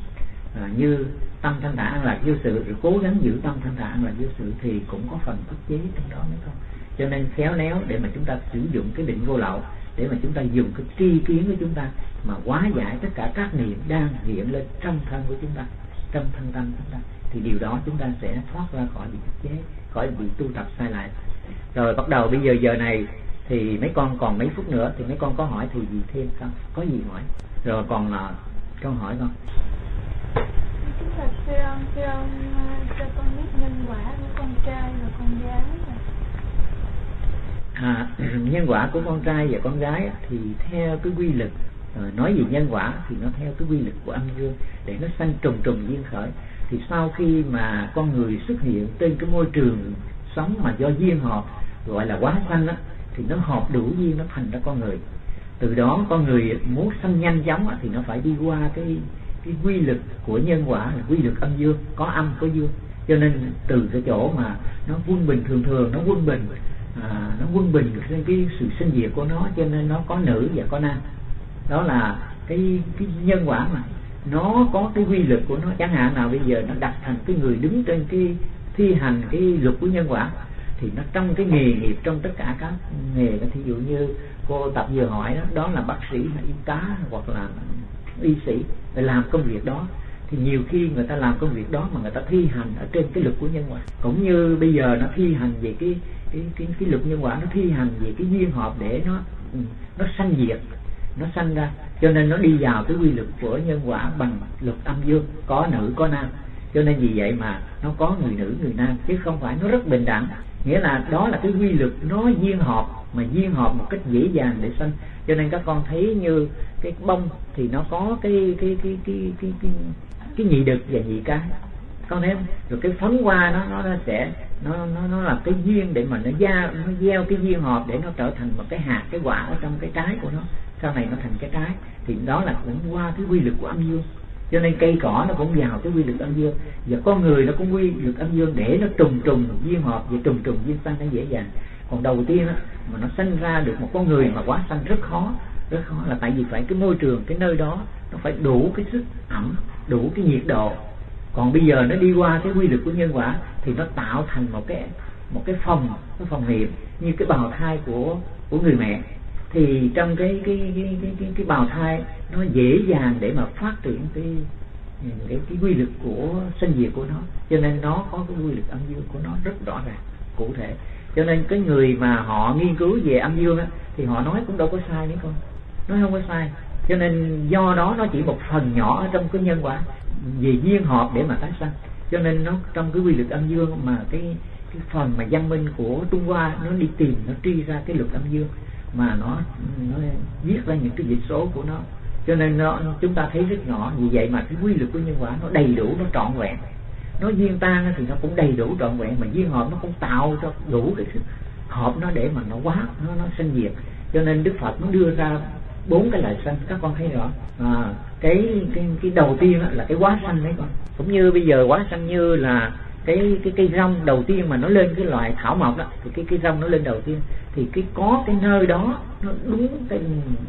như tâm thanh thản an lạc vô sự, rồi cố gắng giữ tâm thanh thản an lạc vô sự thì cũng có phần ức chế trong đó nữa không. Cho nên khéo léo để mà chúng ta sử dụng cái định vô lậu, để mà chúng ta dùng cái tri kiến của chúng ta mà hóa giải tất cả các niệm đang hiện lên trong thân của chúng ta, trong thân tâm chúng ta, thì điều đó chúng ta sẽ thoát ra khỏi bị ức chế, khỏi bị tu tập sai lại. Rồi bắt đầu bây giờ giờ này thì mấy con còn mấy phút nữa, thì mấy con có hỏi thì gì thêm không? Có gì hỏi? Rồi còn câu hỏi con. Thưa ông cho con biết nhân quả của con trai và con gái. Nhân quả của con trai và con gái thì theo cái quy luật, nói về nhân quả thì nó theo cái quy luật của âm dương để nó sanh trùng duyên khởi. Thì sau khi mà con người xuất hiện trên cái môi trường sống mà do duyên hợp gọi là quá sanh á, thì nó hợp đủ duyên nó thành ra con người. Từ đó con người muốn sanh nhanh chóng á, thì nó phải đi qua cái quy luật của nhân quả là quy luật âm dương, có âm có dương. Cho nên từ cái chỗ mà nó quân bình thường nó quân bình trên cái sự sinh diệt của nó, cho nên nó có nữ và có nam. Đó là cái nhân quả mà nó có cái quy luật của nó. Chẳng hạn nào bây giờ nó đặt thành cái người đứng trên cái thi hành cái luật của nhân quả, thì nó trong cái nghề nghiệp, trong tất cả các nghề, thí dụ như cô Tập vừa hỏi đó là bác sĩ hay y tá hoặc là y sĩ để làm công việc đó, thì nhiều khi người ta làm công việc đó mà người ta thi hành ở trên cái luật của nhân quả. Cũng như bây giờ nó thi hành về cái luật nhân quả, nó thi hành về cái duyên hợp để nó sanh diệt, nó sanh ra, cho nên nó đi vào cái quy luật của nhân quả bằng luật âm dương, có nữ có nam. Cho nên vì vậy mà nó có người nữ người nam, chứ không phải nó rất bình đẳng. Nghĩa là đó là cái quy luật nó duyên hợp, mà duyên hợp một cách dễ dàng để sanh. Cho nên các con thấy như cái bông thì nó có cái nhị đực và nhị cái, con thấy không? Rồi cái phấn hoa nó sẽ nó là cái duyên để mà nó gieo cái duyên hợp để nó trở thành một cái hạt, cái quả ở trong cái trái của nó, sau này nó thành cái trái. Thì đó là cũng qua cái quy luật của âm dương. Cho nên cây cỏ nó cũng vào cái quy luật âm dương, và con người nó cũng quy luật âm dương để nó trùng duyên hợp và trùng duyên sanh nó dễ dàng. Còn đầu tiên á, mà nó sanh ra được một con người mà quá sanh rất khó là tại vì phải cái môi trường, cái nơi đó nó phải đủ cái sức ẩm, đủ cái nhiệt độ. Còn bây giờ nó đi qua cái quy luật của nhân quả thì nó tạo thành một cái phòng niệm như cái bào thai của người mẹ. Thì trong cái bào thai nó dễ dàng để mà phát triển cái quy luật của sinh diệt của nó, cho nên nó có cái quy luật âm dương của nó rất rõ ràng cụ thể. Cho nên cái người mà họ nghiên cứu về âm dương á, thì họ nói cũng đâu có sai mấy con, nói không có sai. Cho nên do đó nó chỉ một phần nhỏ ở trong cái nhân quả về duyên hợp để mà tái sanh. Cho nên nó trong cái quy luật âm dương mà cái phần mà văn minh của Trung Hoa nó đi tìm, nó truy ra cái luật âm dương. mà nó viết ra những cái dịch số của nó, cho nên chúng ta thấy rất nhỏ. Vì vậy mà cái quy luật của nhân quả nó đầy đủ, nó trọn vẹn. Nó duyên tan thì nó cũng đầy đủ trọn vẹn, mà duyên hợp nó cũng tạo cho đủ cái sự hợp nó để mà nó quá nó sanh diệt. Cho nên Đức Phật nó đưa ra 4 cái loại sanh, các con thấy rõ. Cái đầu tiên là cái quá sanh đấy con. Cũng như bây giờ quá sanh như là cái cây rong đầu tiên mà nó lên cái loại thảo mộc đó, thì cái rong nó lên đầu tiên thì có cái nơi đó nó đúng cái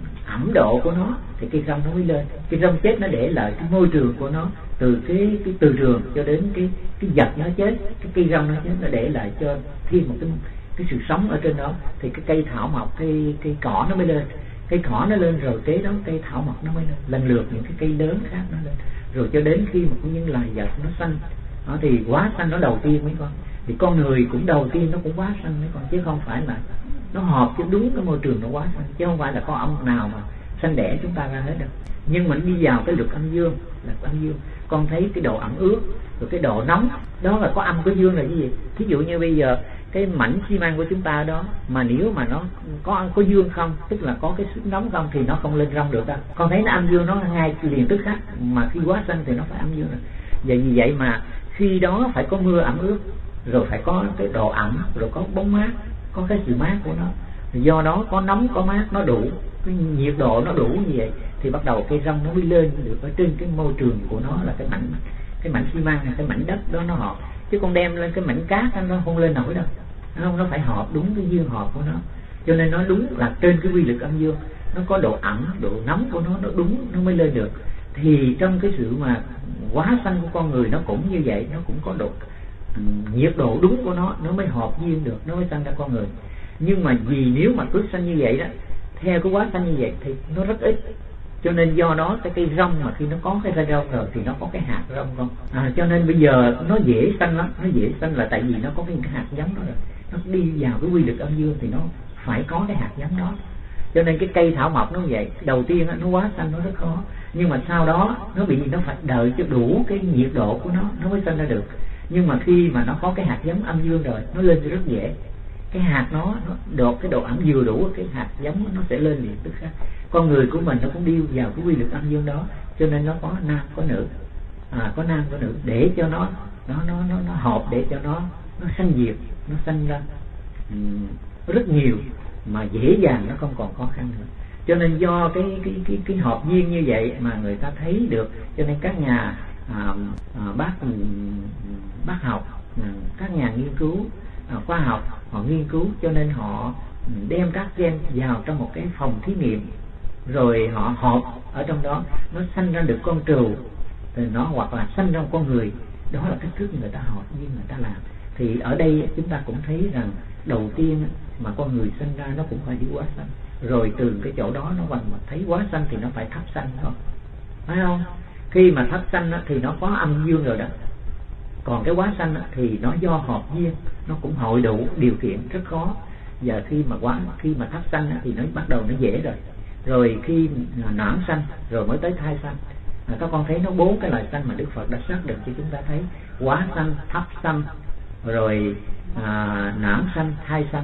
ẩm độ của nó thì cây rong nó mới lên. Cây rong chết nó để lại cái môi trường của nó, từ cái từ trường cho đến cái vật nó chết, cái cây rong nó chết, nó để lại cho thêm một cái sự sống ở trên đó, thì cái cây thảo mộc, cây cỏ nó mới lên. Cây cỏ nó lên rồi kế đó cây thảo mộc nó mới lên, lần lượt những cái cây lớn khác nó lên, rồi cho đến khi mà những loài vật nó sanh đó, thì quá sanh nó đầu tiên mấy con. Thì con người cũng đầu tiên nó cũng quá sanh mấy con, chứ không phải là nó hợp cho đúng cái môi trường nó quá sanh, chứ không phải là có ông nào mà sanh đẻ chúng ta ra hết đâu. Nhưng mình đi vào cái luật âm dương, là âm dương, con thấy cái độ ẩm ướt rồi cái độ nóng đó là có âm có dương là cái gì. Thí dụ như bây giờ cái mảnh xi măng của chúng ta đó, mà nếu mà nó có dương không, tức là có cái sức nóng không, thì nó không lên rong được đâu. Con thấy nó âm dương nó ngay liền tức khắc, mà khi quá sanh thì nó phải âm dương rồi. Và vì vậy mà khi đó phải có mưa ẩm ướt, rồi phải có cái độ ẩm, rồi có bóng mát, có cái sự mát của nó. Do đó có nóng có mát nó đủ, cái nhiệt độ nó đủ như vậy thì bắt đầu cây rong nó mới lên được ở trên cái môi trường của nó, là cái mảnh xi măng hay cái mảnh đất đó nó hợp. Chứ con đem lên cái mảnh cát nó không lên nổi đâu, nó phải hợp đúng cái dương hợp của nó. Cho nên nó đúng là trên cái quy luật âm dương, nó có độ ẩm, độ nóng của nó đúng nó mới lên được. Thì trong cái sự mà quá sanh của con người nó cũng như vậy, nó cũng có độ nhiệt độ đúng của nó mới hợp duyên được, nó mới sanh ra con người. Nhưng mà vì nếu mà cứ sanh như vậy đó, theo cái quá sanh như vậy thì nó rất ít. Cho nên do đó cái cây rong mà khi nó có cái ra rong rồi thì nó có cái hạt rong không. Cho nên bây giờ nó dễ sanh lắm, nó dễ sanh là tại vì nó có cái hạt giống đó rồi. Nó đi vào cái quy luật âm dương thì nó phải có cái hạt giống đó. Cho nên cái cây thảo mộc nó như vậy, đầu tiên nó quá sanh nó rất khó, nhưng mà sau đó nó phải đợi cho đủ cái nhiệt độ của nó mới sanh ra được. Nhưng mà khi mà nó có cái hạt giống âm dương rồi, nó lên rất dễ. Cái hạt nó đột cái độ ẩm vừa đủ, cái hạt giống nó sẽ lên liền tức khắc. Con người của mình nó cũng đi vào cái quy luật âm dương đó, cho nên nó có nam có nữ, có nam có nữ để cho nó hợp, để cho nó sanh diệt, nó sanh ra rất nhiều mà dễ dàng, nó không còn khó khăn nữa. Cho nên do cái hợp duyên như vậy mà người ta thấy được, cho nên các nhà bác học, các nhà nghiên cứu khoa học họ nghiên cứu, cho nên họ đem các gen vào trong một cái phòng thí nghiệm, rồi họ hợp ở trong đó, nó sanh ra được con trâu thì nó, hoặc là sanh ra một con người. Đó là cách thức người ta hợp duyên người ta làm. Thì ở đây chúng ta cũng thấy rằng đầu tiên mà con người sinh ra nó cũng phải đi quá sanh, rồi từ cái chỗ đó nó bằng mà thấy quá sanh thì nó phải thấp sanh thôi, phải không? Khi mà thấp sanh thì nó có âm dương rồi đó. Còn cái quá sanh thì nó do hợp duyên, nó cũng hội đủ điều kiện rất khó. Và khi mà thấp sanh thì nó bắt đầu nó dễ rồi. Rồi khi noãn sanh rồi mới tới thai sanh. Các con thấy nó 4 cái loại sanh mà Đức Phật đã xác định cho chúng ta thấy: quá sanh, thấp sanh, rồi noãn sanh, thai sanh.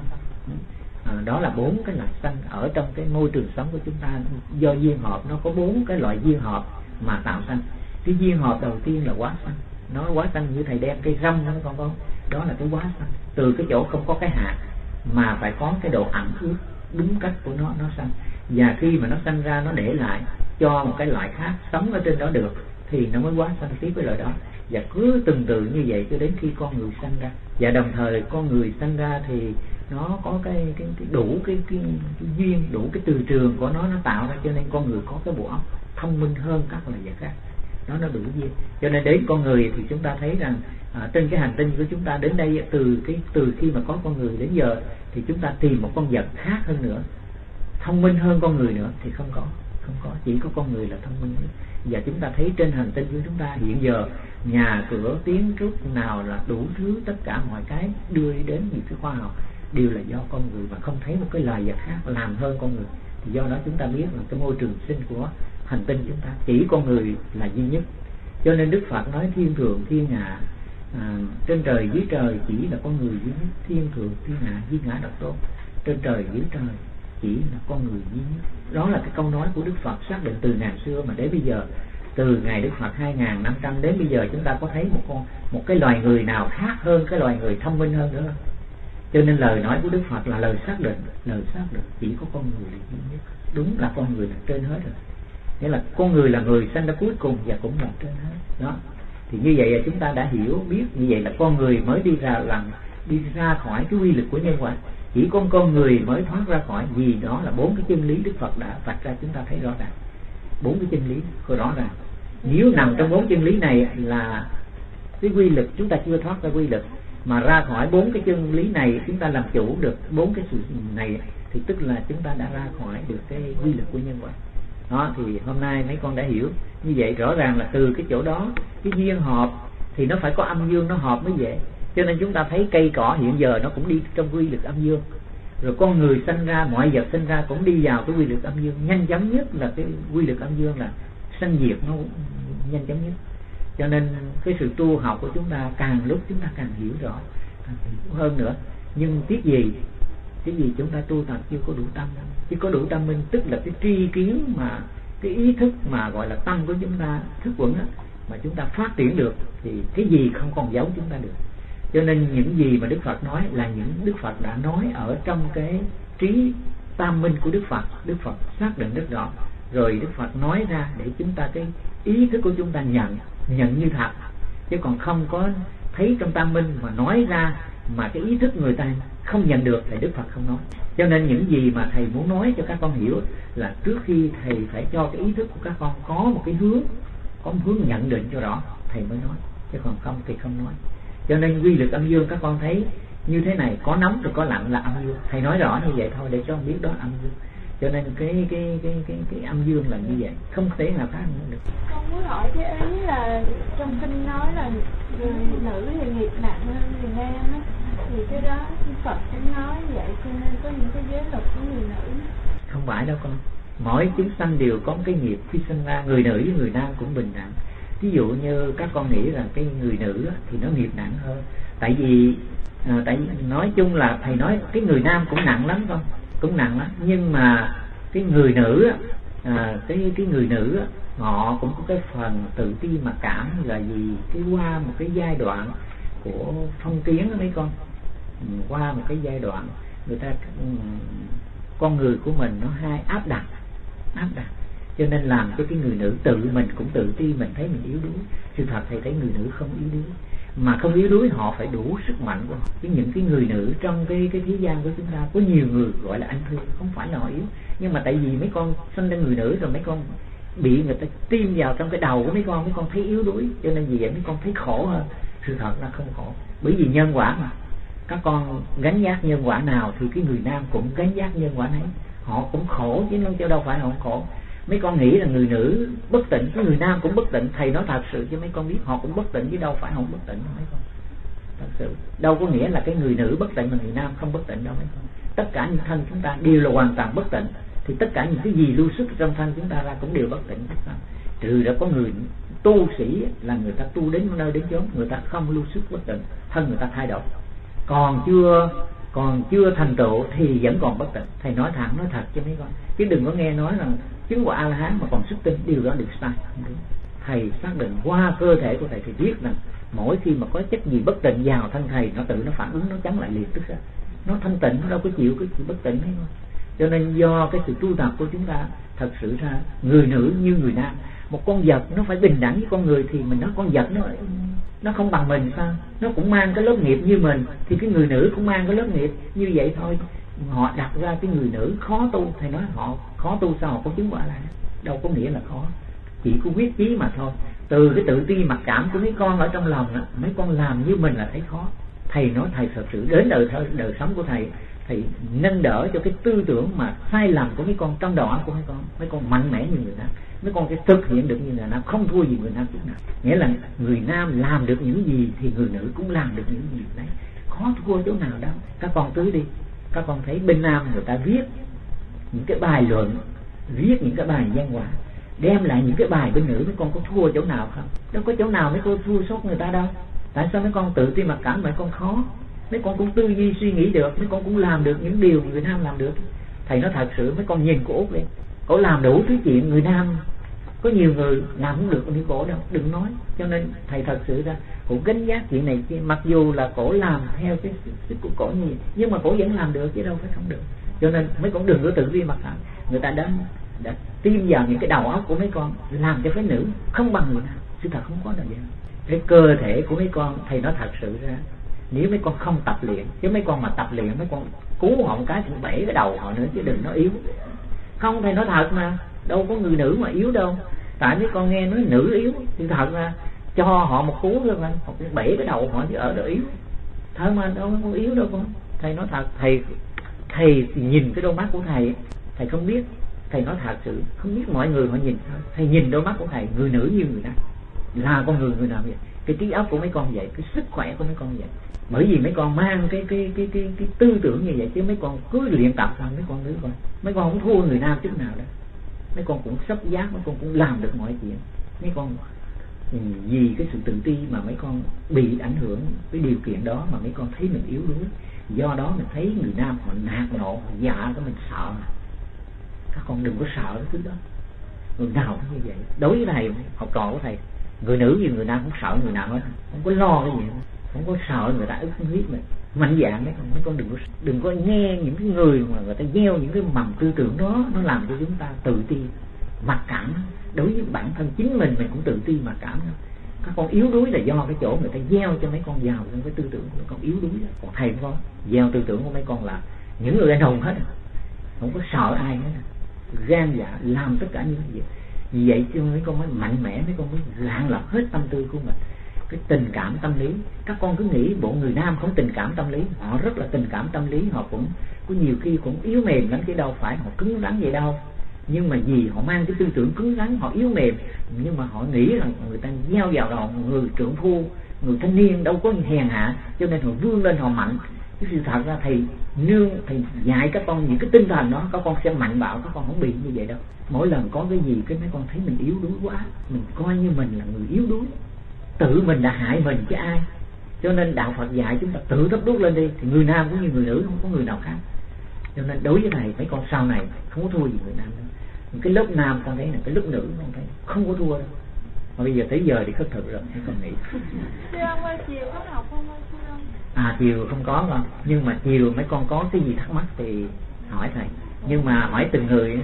Đó là 4 cái loại sanh ở trong cái môi trường sống của chúng ta. Do duyên hợp, nó có 4 cái loại duyên hợp mà tạo sanh. Cái duyên hợp đầu tiên là quá sanh. Nó quá sanh như thầy đem cây rong đó con, đó là cái quá sanh. Từ cái chỗ không có cái hạt mà phải có cái độ ẩm ướt đúng cách của nó sanh. Và khi mà nó sanh ra, nó để lại cho một cái loại khác sống ở trên đó được thì nó mới quá sanh tiếp với loại đó. Và cứ từng từ như vậy cho đến khi con người sanh ra. Và đồng thời con người sanh ra thì nó có cái đủ cái duyên, đủ cái từ trường của nó tạo ra, cho nên con người có cái bộ óc thông minh hơn các loài vật khác. Nó đủ duyên. Cho nên đến con người thì chúng ta thấy rằng trên cái hành tinh của chúng ta đến đây, từ khi mà có con người đến giờ thì chúng ta tìm một con vật khác hơn nữa, thông minh hơn con người nữa thì không có, chỉ có con người là thông minh nhất. Và chúng ta thấy trên hành tinh của chúng ta hiện giờ nhà cửa kiến trúc nào là đủ thứ, tất cả mọi cái đưa đến những cái khoa học đều là do con người, mà không thấy một cái loài vật khác làm hơn con người. Thì do đó chúng ta biết là cái môi trường sinh của hành tinh chúng ta chỉ con người là duy nhất. Cho nên Đức Phật nói thiên thượng thiên hạ, trên trời dưới trời chỉ là con người duy nhất. Thiên thượng thiên hạ duy ngã độc tôn, trên trời dưới trời chỉ là con người duy nhất. Đó là cái câu nói của Đức Phật xác định từ ngàn xưa mà đến bây giờ, từ ngày Đức Phật 2500 đến bây giờ chúng ta có thấy một cái loài người nào khác hơn cái loài người thông minh hơn nữa không? Cho nên lời nói của Đức Phật là lời xác định, chỉ có con người là duy nhất. Đúng là con người là trên hết rồi. Nghĩa là con người là người sanh ra cuối cùng và cũng là trên hết. Đó. Thì như vậy là chúng ta đã hiểu biết, như vậy là con người mới đi ra khỏi cái quy lực của nhân quả. Chỉ con người mới thoát ra khỏi, vì đó là 4 cái chân lý Đức Phật đã vạch ra, chúng ta thấy rõ ràng. 4 cái chân lý rõ ràng. Nếu nằm trong 4 chân lý này là cái quy lực, chúng ta chưa thoát ra quy lực, mà ra khỏi 4 cái chân lý này chúng ta làm chủ được 4 cái sự này, thì tức là chúng ta đã ra khỏi được cái quy lực của nhân quả. Đó, thì hôm nay mấy con đã hiểu như vậy. Rõ ràng là từ cái chỗ đó, cái duyên hợp thì nó phải có âm dương nó hợp mới dễ. Cho nên chúng ta thấy cây cỏ hiện giờ nó cũng đi trong quy lực âm dương, rồi con người sinh ra, mọi vật sinh ra cũng đi vào cái quy lực âm dương. Nhanh chóng nhất là cái quy lực âm dương là sanh diệt, nó nhanh chóng nhất. Cho nên cái sự tu học của chúng ta càng lúc chúng ta càng hiểu rõ, càng hiểu hơn nữa. Nhưng tiếc gì, cái gì chúng ta tu tập chưa có đủ tâm. Chứ có đủ tâm minh tức là cái tri kiến, mà cái ý thức mà gọi là tâm của chúng ta thức vững á, mà chúng ta phát triển được thì cái gì không còn giấu chúng ta được. Cho nên những gì mà Đức Phật nói là những Đức Phật đã nói ở trong cái trí tam minh của Đức Phật. Đức Phật xác định rất rõ, rồi Đức Phật nói ra để chúng ta, cái ý thức của chúng ta nhận như thật, chứ còn không có thấy trong tam minh mà nói ra mà cái ý thức người ta không nhận được thì Đức Phật không nói. Cho nên những gì mà thầy muốn nói cho các con hiểu là trước khi thầy phải cho cái ý thức của các con có một cái hướng, có một hướng nhận định cho rõ thầy mới nói, chứ còn không thì không nói. Cho nên quy lực âm dương các con thấy như thế này, có nóng rồi có lạnh là âm dương. Thầy nói rõ như vậy thôi để cho con biết đó âm dương. Cho nên cái âm dương là như vậy, không thể nào khác nữa được. Con muốn hỏi cái ý là trong kinh nói là người nữ thì nghiệp nặng hơn người nam á, thì cái đó Phật cũng nói vậy, cho nên có những cái giới luật của người nữ. Không phải đâu con, mỗi chúng sanh đều có một cái nghiệp khi sinh ra, người nữ với người nam cũng bình đẳng. Ví dụ như các con nghĩ rằng cái người nữ thì nó nghiệp nặng hơn, tại vì nói chung là thầy nói cái người nam cũng nặng lắm con, cũng nặng lắm, nhưng mà cái người nữ cái người nữ họ cũng có cái phần tự ti mặc cảm, là vì cái qua một cái giai đoạn của phong kiến đó mấy con, qua một cái giai đoạn người ta con người của mình nó hay áp đặt, cho nên làm cho cái người nữ tự mình cũng tự ti, mình thấy mình yếu đuối. Sự thật thầy thấy người nữ không yếu đuối, mà không yếu đuối họ phải đủ sức mạnh của họ. Chứ những cái người nữ trong cái thế gian của chúng ta có nhiều người gọi là anh thương, không phải là họ yếu, nhưng mà tại vì mấy con sinh ra người nữ rồi mấy con bị người ta tiêm vào trong cái đầu của mấy con thấy yếu đuối, cho nên vì vậy mấy con thấy khổ hơn. Sự thật là không khổ, bởi vì nhân quả mà. Các con gánh vác nhân quả nào thì cái người nam cũng gánh vác nhân quả ấy. Họ cũng khổ chứ đâu phải họ không khổ. Mấy con nghĩ là người nữ bất tịnh, cái người nam cũng bất tịnh. Thầy nói thật sự cho mấy con biết, họ cũng bất tịnh chứ đâu phải họ không bất tịnh đâu mấy con. Thật sự đâu có nghĩa là cái người nữ bất tịnh mà người nam không bất tịnh đâu mấy con. Tất cả những thân chúng ta đều là hoàn toàn bất tịnh, thì tất cả những cái gì lưu xuất trong thân chúng ta ra cũng đều bất tịnh. Trừ đã có người tu sĩ là người ta tu đến nơi đến chốn, người ta không lưu xuất bất tịnh, thân người ta thay đổi, còn chưa thành tựu thì vẫn còn bất tịnh. Thầy nói thẳng nói thật cho mấy con, chứ đừng có nghe nói rằng chứng quả A La Hán mà còn xuất tinh, điều đó được sai, không đúng. Thầy xác định qua cơ thể của thầy thì biết rằng mỗi khi mà có chất gì bất tịnh vào thân thầy, nó tự nó phản ứng, nó chống lại liền tức ra. Nó thanh tịnh, nó đâu có chịu cái sự bất tịnh ấy thôi. Cho nên do cái sự tu tập của chúng ta thật sự ra người nữ như người nam. Một con vật nó phải bình đẳng với con người, thì mình nói con vật nó không bằng mình sao? Nó cũng mang cái lớp nghiệp như mình, thì cái người nữ cũng mang cái lớp nghiệp như vậy thôi. Họ đặt ra cái người nữ khó tu, thầy nói họ khó tu sao họ có chứng quả là đâu có nghĩa là khó, chỉ có quyết chí mà thôi. Từ cái tự ti mặc cảm của mấy con ở trong lòng đó, mấy con làm như mình là thấy khó. Thầy nói thầy thật sự đến đời sống của thầy nâng đỡ cho cái tư tưởng mà sai lầm của mấy con trong đầu óc của mấy con mạnh mẽ như người nam, mấy con sẽ thực hiện được như người nam, không thua gì người nam chút nào. Nghĩa là người nam làm được những gì thì người nữ cũng làm được những gì đấy, khó thua chỗ nào đâu. Các con cứ đi, các con thấy bên nam người ta viết những cái bài luận, viết những cái bài văn hóa, đem lại những cái bài bên nữ, mấy con có thua chỗ nào không? Đâu có chỗ nào mấy con thua sót người ta đâu. Tại sao mấy con tự ti mặc cảm, mấy con khó? Mấy con cũng tư duy suy nghĩ được, mấy con cũng làm được những điều người nam làm được. Thầy nói thật sự mấy con nhìn cô Út đi, cổ làm đủ thứ chuyện. Người nam có nhiều người làm không được như cổ đâu, đừng nói. Cho nên thầy thật sự ra cổ gánh vác chuyện này kia, mặc dù là cổ làm theo cái sức của cổ nhiều, nhưng mà cổ vẫn làm được chứ đâu phải không được. Cho nên mấy con đừng có tự vi mặc cảm. Người ta đã tiêm vào những cái đầu óc của mấy con làm cho phái nữ không bằng người nam. Sự thật không có đâu vậy. Cái cơ thể của mấy con, thầy nói thật sự ra, nếu mấy con không tập luyện, chứ mấy con mà tập luyện, mấy con cứu họ một cái thì bể cái đầu họ nữa, chứ đừng nói yếu. Không, thầy nói thật mà, đâu có người nữ mà yếu đâu. Tại mấy con nghe nói nữ yếu, thì thật ra cho họ một cú thôi mà, họ cũng bể cái đầu họ chứ ở đó yếu. Thôi mà đâu có yếu đâu con. Thầy nói thật, thầy nhìn cái đôi mắt của thầy không biết. Thầy nói thật sự, không biết mọi người họ nhìn thôi. Thầy nhìn đôi mắt của thầy, người nữ như người nam, là con người nào vậy. Cái trí óc của mấy con vậy, cái sức khỏe của mấy con vậy. Bởi vì mấy con mang cái tư tưởng như vậy, chứ mấy con cứ luyện tập thôi, mấy con nữ con. Mấy con không thua người nam chút nào đó. Mấy con cũng sắp giác, mấy con cũng làm được mọi chuyện. Mấy con vì cái sự tự ti mà mấy con bị ảnh hưởng cái điều kiện đó mà mấy con thấy mình yếu đuối. Do đó mình thấy người nam họ nạt nộ, họ dạ cái mình sợ. Các con đừng có sợ cái thứ đó. Người nào cũng như vậy. Đối với thầy, học trò của thầy, người nữ như người nam không sợ người nào hết, không có lo cái gì hết. Không có sợ người ta ức hiếp mình. Mạnh dạn mấy con đừng có nghe những cái người mà người ta gieo những cái mầm tư tưởng đó, nó làm cho chúng ta tự ti, mặc cảm. Đối với bản thân chính mình cũng tự ti mặc cảm. Các con yếu đuối là do cái chỗ người ta gieo cho mấy con vào trong cái tư tưởng của mấy con yếu đuối đó. Còn thầy không có gieo tư tưởng của mấy con là những người anh hùng hết, không có sợ ai hết, gan dạ làm tất cả những cái gì. Vì vậy cho mấy con mới mạnh mẽ, mấy con mới rạng lọc hết tâm tư của mình. Cái tình cảm tâm lý, các con cứ nghĩ bộ người nam không tình cảm tâm lý, họ rất là tình cảm tâm lý, họ cũng có nhiều khi cũng yếu mềm lắm chứ đâu phải họ cứng rắn vậy đâu. Nhưng mà vì họ mang cái tư tưởng cứng rắn, họ yếu mềm, nhưng mà họ nghĩ rằng người ta gieo vào đầu người trưởng phu, người thanh niên đâu có hèn hạ, cho nên họ vươn lên họ mạnh. Cái sự thật ra thầy dạy các con những cái tinh thần đó, các con sẽ mạnh bạo, các con không bị như vậy đâu. Mỗi lần có cái gì cái mấy con thấy mình yếu đuối quá, mình coi như mình là người yếu đuối, tự mình đã hại mình chứ ai. Cho nên đạo Phật dạy chúng ta tự thắp đuốc lên đi, thì người nam cũng như người nữ, không có người nào khác. Cho nên đối với thầy, mấy con sau này không có thua gì người nam đâu. Cái lớp nam con thấy là cái lớp nữ con thấy không có thua đâu. Mà bây giờ tới giờ thì khất thực rồi, mấy con nghĩ. Thưa ông ơi, chiều có học không ơi? Chiều không có con, nhưng mà chiều mấy con có cái gì thắc mắc thì hỏi thầy, nhưng mà hỏi từng người.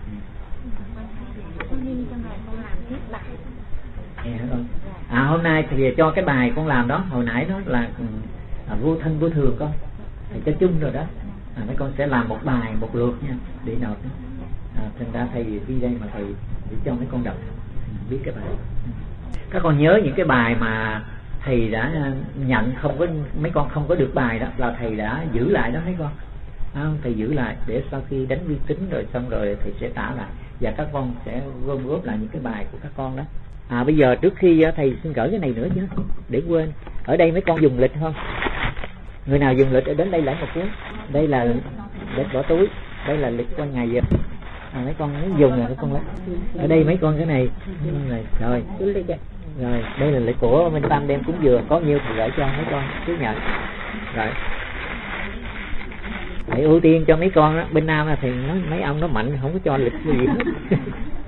Hôm nay thì cho cái bài con làm đó, hồi nãy đó là vô thân vô thường con, thầy cho chung rồi đó. Mấy con sẽ làm một bài một lượt nha, để nộp. Thành ra thầy đi đây mà thầy để cho mấy con đọc biết cái bài. Các con nhớ những cái bài mà thầy đã nhận không có, mấy con không có được bài đó là thầy đã giữ lại đó mấy con. Thầy giữ lại để sau khi đánh vi tính rồi xong rồi thầy sẽ trả lại, và các con sẽ gom góp lại những cái bài của các con đó. Bây giờ trước khi thầy xin gửi cái này nữa chứ để quên. Ở đây mấy con dùng lịch không? Người nào dùng lịch đến đây lấy một cuốn. Đây là lịch bỏ túi, đây là lịch qua ngày giờ. Mấy con muốn dùng là mấy con lấy. Ở đây mấy con cái này rồi. Rồi đây là lịch của Minh Tâm đem cúng dường, có nhiêu thì gửi cho mấy con cứ nhận. Rồi hãy ưu tiên cho mấy con đó. Bên Nam thì nói mấy ông nó mạnh không có cho lịch gì hết.